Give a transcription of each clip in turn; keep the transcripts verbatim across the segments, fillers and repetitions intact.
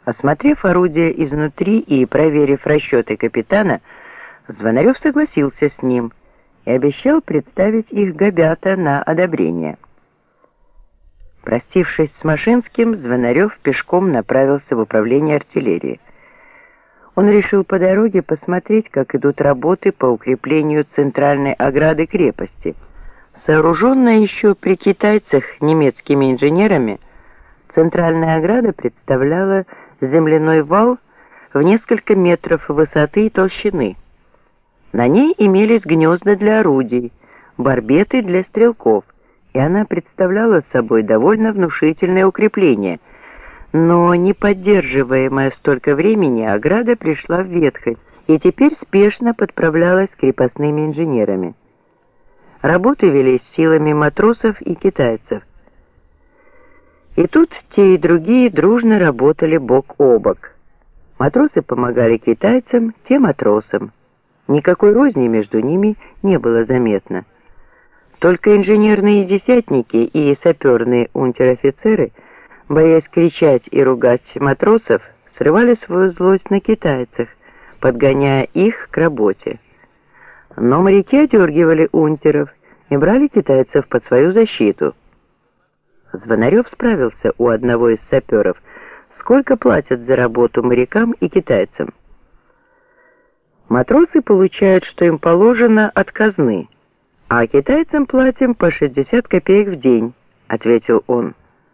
Осмотрев орудие изнутри и проверив расчеты капитана, Звонарев согласился с ним и обещал представить их Габята на одобрение. Простившись с Машинским, Звонарев пешком направился в управление артиллерии. Он решил по дороге посмотреть, как идут работы по укреплению центральной ограды крепости. Сооруженная еще при китайцах немецкими инженерами, центральная ограда представляла земляной вал в несколько метров высоты и толщины. На ней имелись гнезда для орудий, барбеты для стрелков, и она представляла собой довольно внушительное укрепление. Но не поддерживаемая столько времени, ограда пришла в ветхость и теперь спешно подправлялась крепостными инженерами. Работы велись силами матросов и китайцев. И тут те и другие дружно работали бок о бок. Матросы помогали китайцам, те матросам. Никакой розни между ними не было заметно. Только инженерные десятники и саперные унтер-офицеры, боясь кричать и ругать матросов, срывали свою злость на китайцах, подгоняя их к работе. Но моряки одергивали унтеров и брали китайцев под свою защиту. Звонарев справился у одного из саперов, сколько платят за работу морякам и китайцам. Матросы получают, что им положено, от казны, а китайцам платим по шестьдесят копеек в день, ответил он.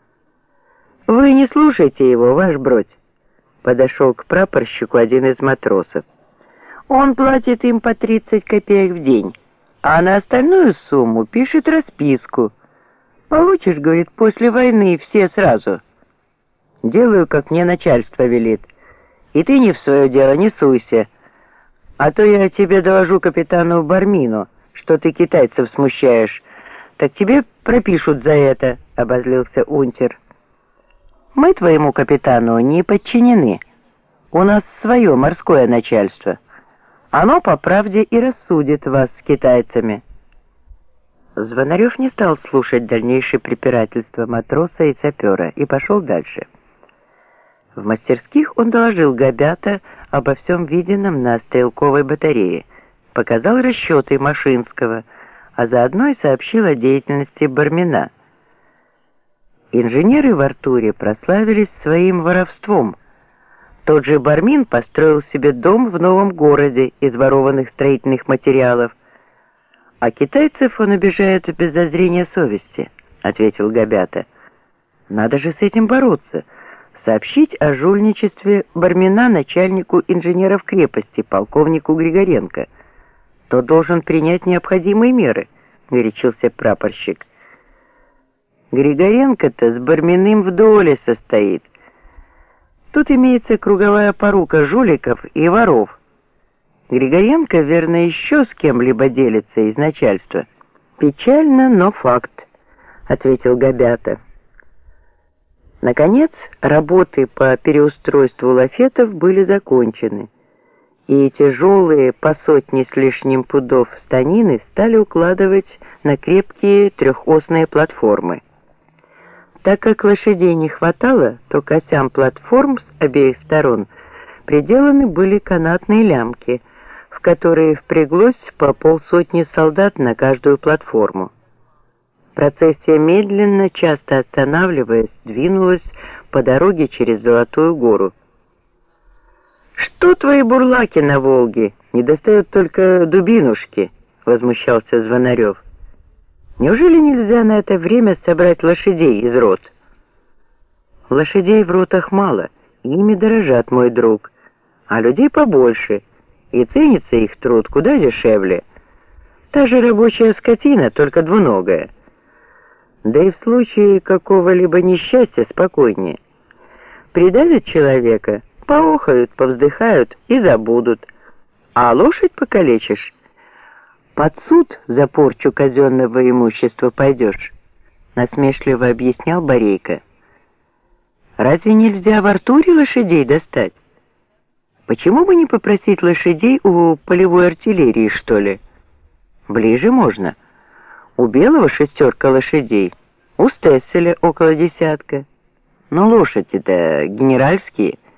Вы не слушайте его, ваш бродь, подошел к прапорщику один из матросов. Он платит им по тридцать копеек в день, а на остальную сумму пишет расписку. Получишь, говорит, после войны все сразу. Делаю, как мне начальство велит. И ты не в свое дело не суйся. А то я тебе доложу капитану Бармину, что ты китайцев смущаешь. Так тебе пропишут за это, обозлился унтер. Мы твоему капитану не подчинены. У нас свое морское начальство. Оно по правде и рассудит вас с китайцами. Звонарев не стал слушать дальнейшее препирательство матроса и сапера и пошел дальше. В мастерских он доложил Габята обо всем виденном на стрелковой батарее, показал расчеты Машинского, а заодно и сообщил о деятельности Бармина. Инженеры в Артуре прославились своим воровством. Тот же Бармин построил себе дом в новом городе из ворованных строительных материалов. «А китайцев он обижает без зазрения совести», — ответил Габята. «Надо же с этим бороться, сообщить о жульничестве Бармина начальнику инженеров крепости, полковнику Григоренко. Тот должен принять необходимые меры», — горячился прапорщик. «Григоренко-то с Барминым в доле состоит. Тут имеется круговая порука жуликов и воров. Григоренко, верно, еще с кем-либо делится из начальства. Печально, но факт», — ответил Габята. Наконец, работы по переустройству лафетов были закончены, и тяжелые по сотне с лишним пудов станины стали укладывать на крепкие трехосные платформы. Так как лошадей не хватало, то к осям платформ с обеих сторон приделаны были канатные лямки, в которые впряглось по полсотни солдат на каждую платформу. Процессия медленно, часто останавливаясь, двинулась по дороге через Золотую гору. «Что твои бурлаки на Волге? Не достают только дубинушки», — возмущался Звонарев. «Неужели нельзя на это время собрать лошадей из рот?» «Лошадей в ротах мало, ими дорожат, мой друг, а людей побольше, и ценится их труд куда дешевле. Та же рабочая скотина, только двуногая. Да и в случае какого-либо несчастья спокойнее. Придавят человека, поохают, повздыхают и забудут. А лошадь покалечишь, под суд за порчу казенного имущества пойдешь», — насмешливо объяснял Борейко. «Разве нельзя в Артуре лошадей достать? Почему бы не попросить лошадей у полевой артиллерии, что ли? Ближе можно. У Белого шестерка лошадей, у Стесселя около десятка. Но лошади-то генеральские».